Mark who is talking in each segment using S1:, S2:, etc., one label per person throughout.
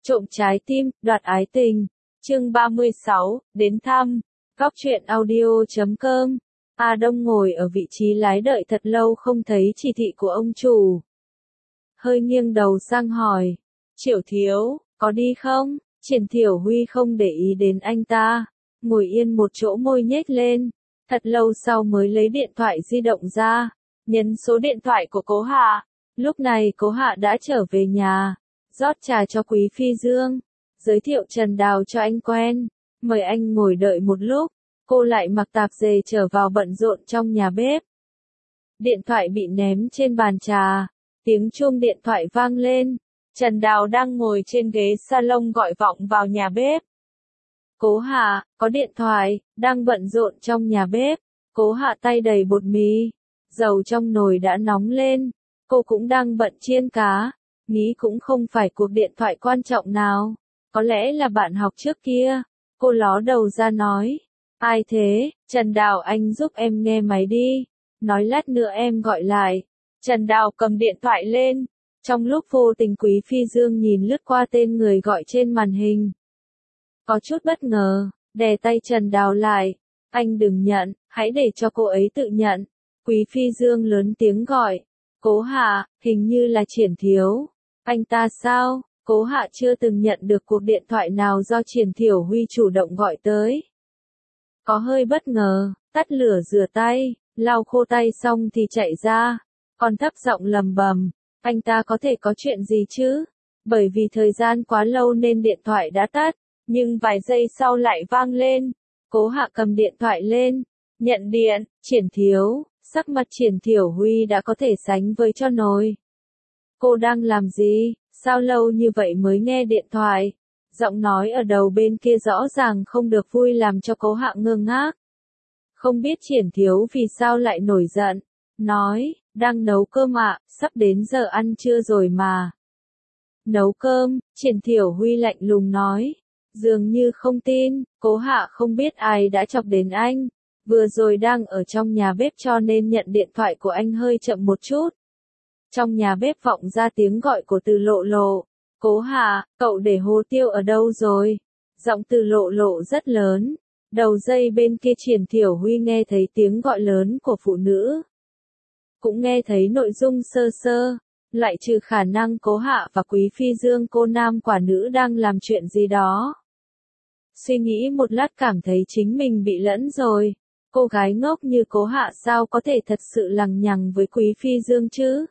S1: Trộm trái tim, đoạt ái tình. Chương 36, đến thăm. Góc truyện audio.com. A Đông ngồi ở vị trí lái đợi thật lâu không thấy chỉ thị của ông chủ. Hơi nghiêng đầu sang hỏi. Triệu thiếu, có đi không? Triển Thiểu Huy không để ý đến anh ta. Ngồi yên một chỗ môi nhếch lên. Thật lâu sau mới lấy điện thoại di động ra. Nhấn số điện thoại của Cố Hạ. Lúc này Cố Hạ đã trở về nhà. Rót trà cho Quý Phi Dương. Giới thiệu Trần Đào cho anh quen. Mời anh ngồi đợi một lúc. Cô lại mặc tạp dề trở vào bận rộn trong nhà bếp. Điện thoại bị ném trên bàn trà. Tiếng chuông điện thoại vang lên. Trần Đào đang ngồi trên ghế salon gọi vọng vào nhà bếp. Cố Hạ, có điện thoại, đang bận rộn trong nhà bếp. Cố Hạ tay đầy bột mì. Dầu trong nồi đã nóng lên. Cô cũng đang bận chiên cá. Nghĩ cũng không phải cuộc điện thoại quan trọng nào. Có lẽ là bạn học trước kia. Cô ló đầu ra nói. Ai thế? Trần Đào, anh giúp em nghe máy đi. Nói lát nữa em gọi lại. Trần Đào cầm điện thoại lên. Trong lúc vô tình Quý Phi Dương nhìn lướt qua tên người gọi trên màn hình. Có chút bất ngờ, đè tay Trần Đào lại. Anh đừng nhận, hãy để cho cô ấy tự nhận. Quý Phi Dương lớn tiếng gọi. Cố Hạ, hình như là Triển Thiếu. Anh ta sao? Cố Hạ chưa từng nhận được cuộc điện thoại nào do Triển Thiểu Huy chủ động gọi tới. Có hơi bất ngờ, tắt lửa rửa tay, lau khô tay xong thì chạy ra. Còn thấp giọng lầm bầm, anh ta có thể có chuyện gì chứ? Bởi vì thời gian quá lâu nên điện thoại đã tắt, nhưng vài giây sau lại vang lên. Cố Hạ cầm điện thoại lên, nhận điện. Triển Thiếu. Sắc mặt Triển Thiểu Huy đã có thể sánh với cho nồi. Cô đang làm gì? Sao lâu như vậy mới nghe điện thoại? Giọng nói ở đầu bên kia rõ ràng không được vui làm cho Cố Hạ ngơ ngác. Không biết Triển Thiếu vì sao lại nổi giận. Nói, đang nấu cơm ạ, sắp đến giờ ăn trưa rồi mà. Nấu cơm, Triển Thiểu Huy lạnh lùng nói. Dường như không tin, Cố Hạ không biết ai đã chọc đến anh. Vừa rồi đang ở trong nhà bếp cho nên nhận điện thoại của anh hơi chậm một chút. Trong nhà bếp vọng ra tiếng gọi của Từ Lộ Lộ. Cố Hạ, cậu để Hồ Tiêu ở đâu rồi? Giọng Từ Lộ Lộ rất lớn. Đầu dây bên kia Triển Thiểu Huy nghe thấy tiếng gọi lớn của phụ nữ. Cũng nghe thấy nội dung sơ sơ. Lại trừ khả năng Cố Hạ và Quý Phi Dương cô nam quả nữ đang làm chuyện gì đó. Suy nghĩ một lát cảm thấy chính mình bị lẫn rồi. Cô gái ngốc như Cố Hạ sao có thể thật sự lằng nhằng với Quý Phi Dương chứ?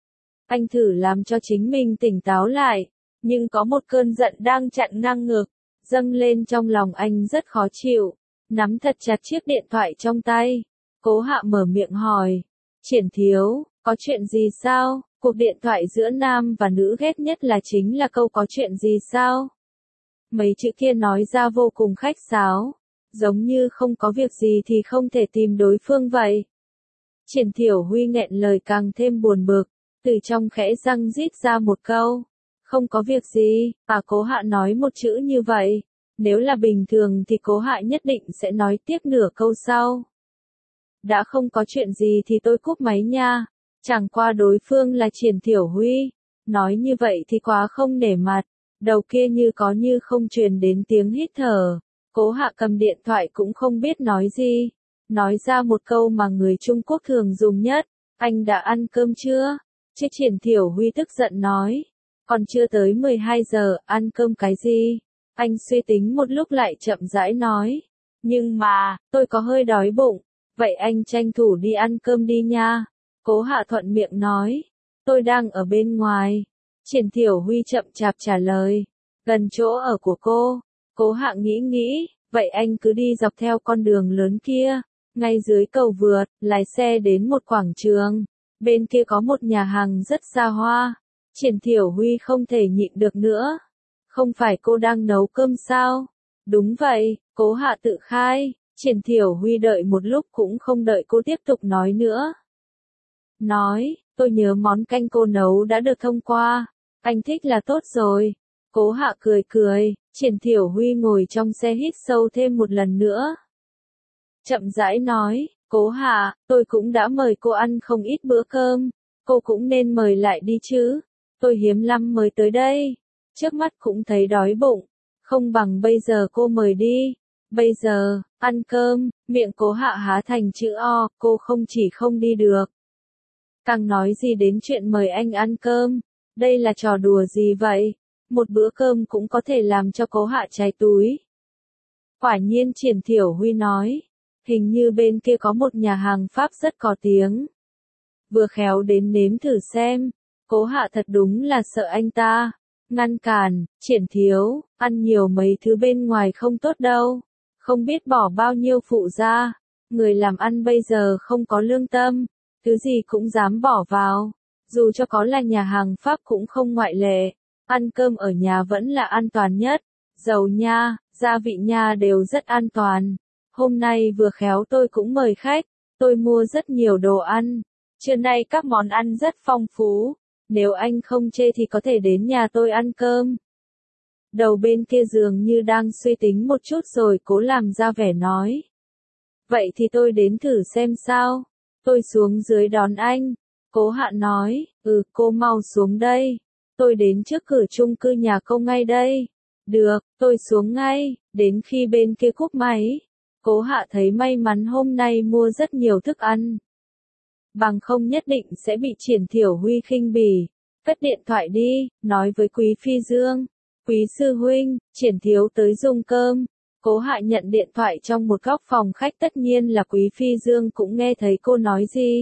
S1: Anh thử làm cho chính mình tỉnh táo lại, nhưng có một cơn giận đang chặn ngang ngực, dâng lên trong lòng anh rất khó chịu, nắm thật chặt chiếc điện thoại trong tay. Cố Hạ mở miệng hỏi, Triển Thiếu, có chuyện gì sao? Cuộc điện thoại giữa nam và nữ ghét nhất là chính là câu có chuyện gì sao? Mấy chữ kia nói ra vô cùng khách sáo, giống như không có việc gì thì không thể tìm đối phương vậy. Triển Thiểu Huy nghẹn lời càng thêm buồn bực, từ trong khẽ răng rít ra một câu. Không có việc gì, Cố Hạ nói một chữ như vậy. Nếu là bình thường thì Cố Hạ nhất định sẽ nói tiếp nửa câu sau. Đã không có chuyện gì thì tôi cúp máy nha. Chẳng qua đối phương là Triển Thiểu Huy. Nói như vậy thì quá không nể mặt. Đầu kia như có như không truyền đến tiếng hít thở. Cố Hạ cầm điện thoại cũng không biết nói gì. Nói ra một câu mà người Trung Quốc thường dùng nhất. Anh đã ăn cơm chưa? Chứ Triển Thiểu Huy tức giận nói. Còn chưa tới 12 giờ, ăn cơm cái gì? Anh suy tính một lúc lại chậm rãi nói. Nhưng mà, tôi có hơi đói bụng. Vậy anh tranh thủ đi ăn cơm đi nha. Cố Hạ thuận miệng nói. Tôi đang ở bên ngoài. Triển Thiểu Huy chậm chạp trả lời. Gần chỗ ở của cô. Cố Hạ nghĩ. Vậy anh cứ đi dọc theo con đường lớn kia. Ngay dưới cầu vượt, lái xe đến một quảng trường. Bên kia có một nhà hàng rất xa hoa. Triển Thiểu Huy không thể nhịn được nữa. Không phải cô đang nấu cơm sao? Đúng vậy, Cố Hạ tự khai. Triển Thiểu Huy đợi một lúc cũng không đợi cô tiếp tục nói nữa. Nói, tôi nhớ món canh cô nấu đã được thông qua. Anh thích là tốt rồi. Cố Hạ cười. Triển Thiểu Huy ngồi trong xe hít sâu thêm một lần nữa. Chậm rãi nói, Cố Hạ, tôi cũng đã mời cô ăn không ít bữa cơm. Cô cũng nên mời lại đi chứ. Tôi hiếm lắm mới tới đây. trước mắt cũng thấy đói bụng, không bằng bây giờ cô mời đi. Bây giờ, ăn cơm, miệng Cố Hạ há thành chữ O, cô không chỉ không đi được. Càng nói gì đến chuyện mời anh ăn cơm, đây là trò đùa gì vậy? Một bữa cơm cũng có thể làm cho Cố Hạ cháy túi. Quả nhiên Triển Thiểu Huy nói, hình như bên kia có một nhà hàng Pháp rất có tiếng. Vừa khéo đến nếm thử xem, Cố Hạ thật đúng là sợ anh ta. Ngăn cản, Triển thiếu, ăn nhiều mấy thứ bên ngoài không tốt đâu. Không biết bỏ bao nhiêu phụ gia. Người làm ăn bây giờ không có lương tâm, thứ gì cũng dám bỏ vào. Dù cho có là nhà hàng Pháp cũng không ngoại lệ. Ăn cơm ở nhà vẫn là an toàn nhất. Dầu nha, gia vị nha đều rất an toàn. Hôm nay vừa khéo tôi cũng mời khách, tôi mua rất nhiều đồ ăn. Trưa nay các món ăn rất phong phú. Nếu anh không chê thì có thể đến nhà tôi ăn cơm. Đầu bên kia dường như đang suy tính một chút rồi cố làm ra vẻ nói. Vậy thì tôi đến thử xem sao. Tôi xuống dưới đón anh. Cố Hạ nói, cô mau xuống đây. Tôi đến trước cửa chung cư nhà cô ngay đây. Được, tôi xuống ngay. Đến khi bên kia cúp máy, Cố Hạ thấy may mắn hôm nay mua rất nhiều thức ăn. Bằng không nhất định sẽ bị Triển Thiểu Huy khinh bỉ. Cất điện thoại đi, nói với Quý Phi Dương. Quý sư huynh, Triển thiếu tới dùng cơm. Cố Hạ nhận điện thoại trong một góc phòng khách, tất nhiên là Quý Phi Dương cũng nghe thấy cô nói gì.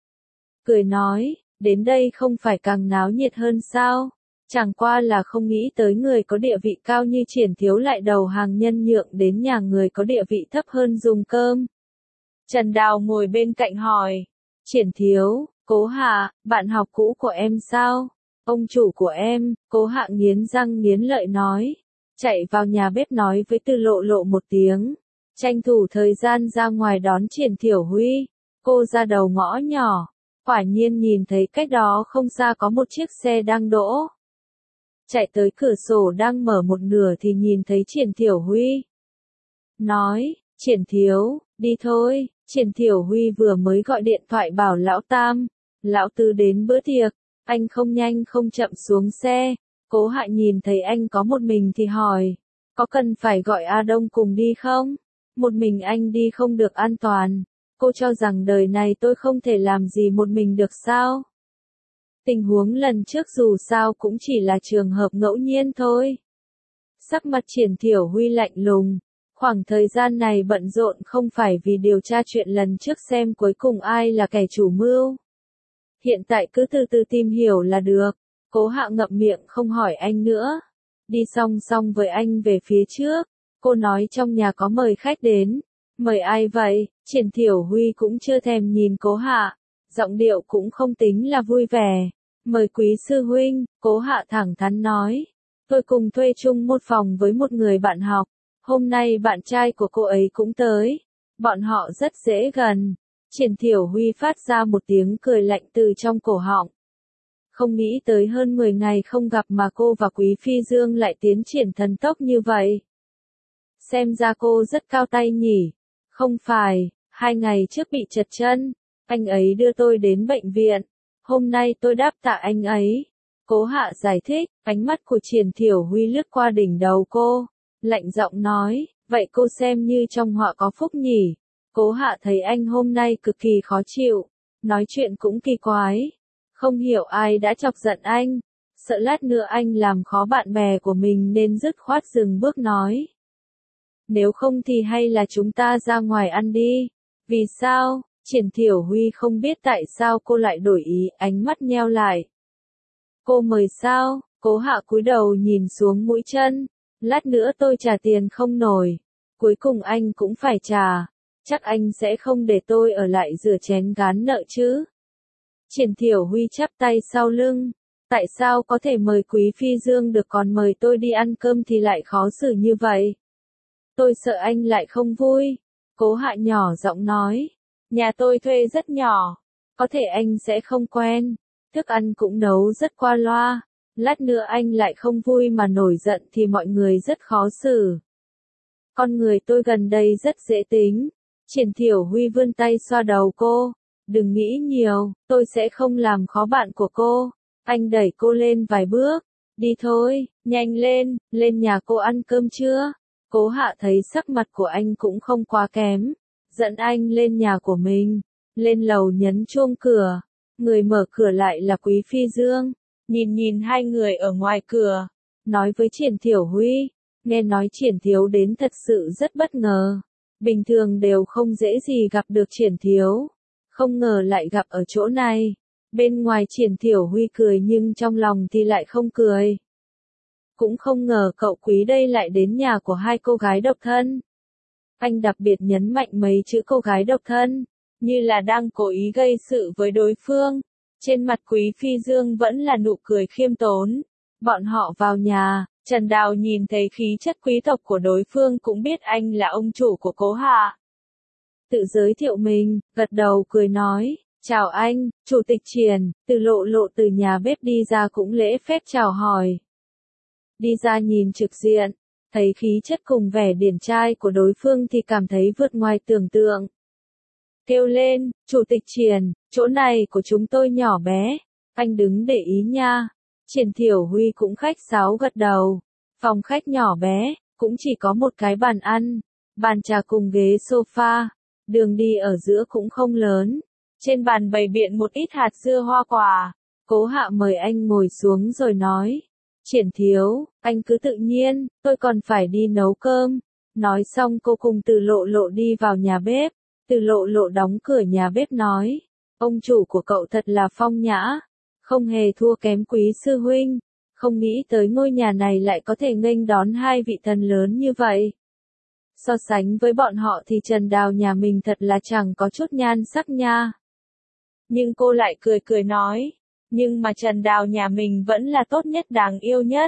S1: Cười nói, đến đây không phải càng náo nhiệt hơn sao? Chẳng qua là không nghĩ tới người có địa vị cao như Triển thiếu lại đầu hàng nhân nhượng đến nhà người có địa vị thấp hơn dùng cơm. Trần Đào ngồi bên cạnh hỏi, Triển thiếu, Cố Hạ, bạn học cũ của em sao? Ông chủ của em, Cố Hạ nghiến răng nghiến lợi nói. Chạy vào nhà bếp nói với Từ Lộ Lộ một tiếng. Tranh thủ thời gian ra ngoài đón Triển Thiểu Huy. Cô ra đầu ngõ nhỏ. Quả nhiên nhìn thấy cách đó không xa có một chiếc xe đang đỗ. Chạy tới cửa sổ đang mở một nửa thì nhìn thấy Triển Thiểu Huy. Nói, Triển thiếu, đi thôi. Triển Thiểu Huy vừa mới gọi điện thoại bảo Lão Tam, Lão Tứ đến bữa tiệc. Anh không nhanh không chậm xuống xe. Cố Hạ nhìn thấy anh có một mình thì hỏi, có cần phải gọi A Đông cùng đi không? Một mình anh đi không được an toàn. Cô cho rằng đời này tôi không thể làm gì một mình được sao? Tình huống lần trước dù sao cũng chỉ là trường hợp ngẫu nhiên thôi. Sắc mặt Triển Thiểu Huy lạnh lùng. Khoảng thời gian này bận rộn không phải vì điều tra chuyện lần trước xem cuối cùng ai là kẻ chủ mưu. Hiện tại cứ từ từ tìm hiểu là được. Cố Hạ ngậm miệng không hỏi anh nữa. Đi song song với anh về phía trước. Cô nói trong nhà có mời khách đến. Mời ai vậy? Triển Thiểu Huy cũng chưa thèm nhìn Cố Hạ. Giọng điệu cũng không tính là vui vẻ. Mời Quý sư huynh, Cố Hạ thẳng thắn nói. Tôi cùng thuê chung một phòng với một người bạn học. Hôm nay bạn trai của cô ấy cũng tới. Bọn họ rất dễ gần. Triển Thiểu Huy phát ra một tiếng cười lạnh từ trong cổ họng. Không nghĩ tới hơn 10 ngày không gặp mà cô và Quý Phi Dương lại tiến triển thần tốc như vậy. Xem ra cô rất cao tay nhỉ. Không phải, 2 ngày trước bị trật chân. Anh ấy đưa tôi đến bệnh viện. Hôm nay tôi đáp tạ anh ấy. Cố Hạ giải thích, ánh mắt của Triển Thiểu Huy lướt qua đỉnh đầu cô. Lạnh giọng nói, vậy cô xem như trong họa có phúc nhỉ. Cố Hạ thấy anh hôm nay cực kỳ khó chịu. Nói chuyện cũng kỳ quái. Không hiểu ai đã chọc giận anh. Sợ lát nữa anh làm khó bạn bè của mình nên dứt khoát dừng bước nói. Nếu không thì hay là chúng ta ra ngoài ăn đi. Vì sao? Triển Thiểu Huy không biết tại sao cô lại đổi ý, ánh mắt nheo lại. Cô mời sao? Cố Hạ cúi đầu nhìn xuống mũi chân. Lát nữa tôi trả tiền không nổi. Cuối cùng anh cũng phải trả. Chắc anh sẽ không để tôi ở lại rửa chén gán nợ chứ. Triển Thiểu Huy chắp tay sau lưng. Tại sao có thể mời Quý Phi Dương được còn mời tôi đi ăn cơm thì lại khó xử như vậy? Tôi sợ anh lại không vui. Cố Hạ nhỏ giọng nói. Nhà tôi thuê rất nhỏ. Có thể anh sẽ không quen. Thức ăn cũng nấu rất qua loa. Lát nữa anh lại không vui mà nổi giận thì mọi người rất khó xử. Con người tôi gần đây rất dễ tính. Triển Thiểu Huy vươn tay xoa đầu cô. Đừng nghĩ nhiều, tôi sẽ không làm khó bạn của cô. Anh đẩy cô lên vài bước. Đi thôi, nhanh lên, lên nhà cô ăn cơm chưa? Cố Hạ thấy sắc mặt của anh cũng không quá kém, dẫn anh lên nhà của mình, lên lầu nhấn chuông cửa, người mở cửa lại là Quý Phi Dương, nhìn hai người ở ngoài cửa, nói với Triển Thiểu Huy, nghe nói Triển Thiếu đến thật sự rất bất ngờ, bình thường đều không dễ gì gặp được Triển Thiếu, không ngờ lại gặp ở chỗ này. Bên ngoài Triển Thiểu Huy cười nhưng trong lòng thì lại không cười. Cũng không ngờ cậu Quý đây lại đến nhà của hai cô gái độc thân. Anh đặc biệt nhấn mạnh mấy chữ cô gái độc thân, như là đang cố ý gây sự với đối phương. Trên mặt Quý Phi Dương vẫn là nụ cười khiêm tốn. Bọn họ vào nhà, Trần Đào nhìn thấy khí chất quý tộc của đối phương cũng biết anh là ông chủ của Cố Hạ. Tự giới thiệu mình, gật đầu cười nói. Chào anh, Chủ tịch Triển, Từ Lộ Lộ từ nhà bếp đi ra cũng lễ phép chào hỏi. Đi ra nhìn trực diện, thấy khí chất cùng vẻ điển trai của đối phương thì cảm thấy vượt ngoài tưởng tượng. Kêu lên, Chủ tịch Triển, chỗ này của chúng tôi nhỏ bé, anh đứng để ý nha. Triển Thiểu Huy cũng khách sáo gật đầu. Phòng khách nhỏ bé, cũng chỉ có một cái bàn ăn, bàn trà cùng ghế sofa, đường đi ở giữa cũng không lớn. Trên bàn bày biện một ít hạt dưa hoa quả. Cố Hạ mời anh ngồi xuống rồi nói. Triển Thiếu, anh cứ tự nhiên, tôi còn phải đi nấu cơm. Nói xong cô cùng Từ Lộ Lộ đi vào nhà bếp. Từ Lộ Lộ đóng cửa nhà bếp nói. Ông chủ của cậu thật là phong nhã. Không hề thua kém Quý sư huynh. Không nghĩ tới ngôi nhà này lại có thể nghênh đón hai vị thần lớn như vậy. So sánh với bọn họ thì Trần Đào nhà mình thật là chẳng có chút nhan sắc nha. Nhưng cô lại cười cười nói, nhưng mà Trần Đào nhà mình vẫn là tốt nhất đáng yêu nhất.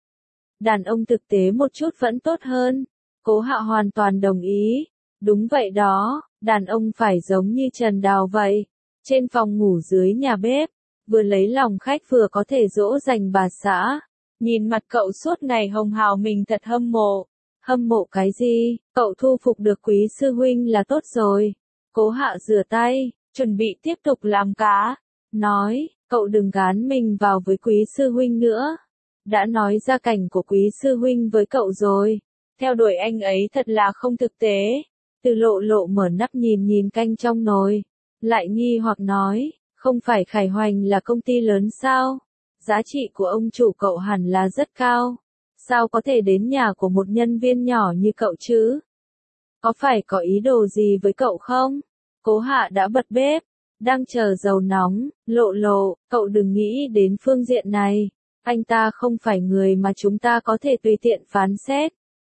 S1: Đàn ông thực tế một chút vẫn tốt hơn. Cố Hạ hoàn toàn đồng ý. Đúng vậy đó, đàn ông phải giống như Trần Đào vậy. Trên phòng ngủ dưới nhà bếp, vừa lấy lòng khách vừa có thể dỗ dành bà xã. Nhìn mặt cậu suốt ngày hồng hào mình thật hâm mộ. Hâm mộ cái gì, cậu thu phục được Quý sư huynh là tốt rồi. Cố Hạ rửa tay, chuẩn bị tiếp tục làm cá. Nói, cậu đừng gán mình vào với Quý sư huynh nữa. Đã nói ra cảnh của Quý sư huynh với cậu rồi. Theo đuổi anh ấy thật là không thực tế. Từ Lộ Lộ mở nắp nhìn canh trong nồi. Lại nghi hoặc nói, không phải Khải Hoành là công ty lớn sao? Giá trị của ông chủ cậu hẳn là rất cao. Sao có thể đến nhà của một nhân viên nhỏ như cậu chứ? Có phải có ý đồ gì với cậu không? Cố Hạ đã bật bếp, đang chờ dầu nóng. Lộ Lộ, cậu đừng nghĩ đến phương diện này. Anh ta không phải người mà chúng ta có thể tùy tiện phán xét.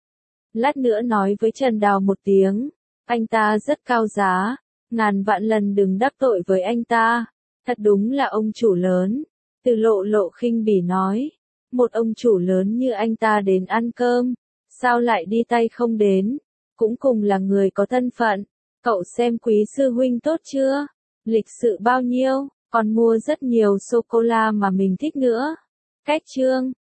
S1: Lát nữa nói với Trần Đào một tiếng. Anh ta rất cao giá. Ngàn vạn lần đừng đắc tội với anh ta. Thật đúng là ông chủ lớn. Từ Lộ Lộ khinh bỉ nói. Một ông chủ lớn như anh ta đến ăn cơm. Sao lại đi tay không đến? Cũng cùng là người có thân phận. Cậu xem Quý sư huynh tốt chưa? Lịch sự bao nhiêu? Còn mua rất nhiều sô-cô-la mà mình thích nữa. Cách chương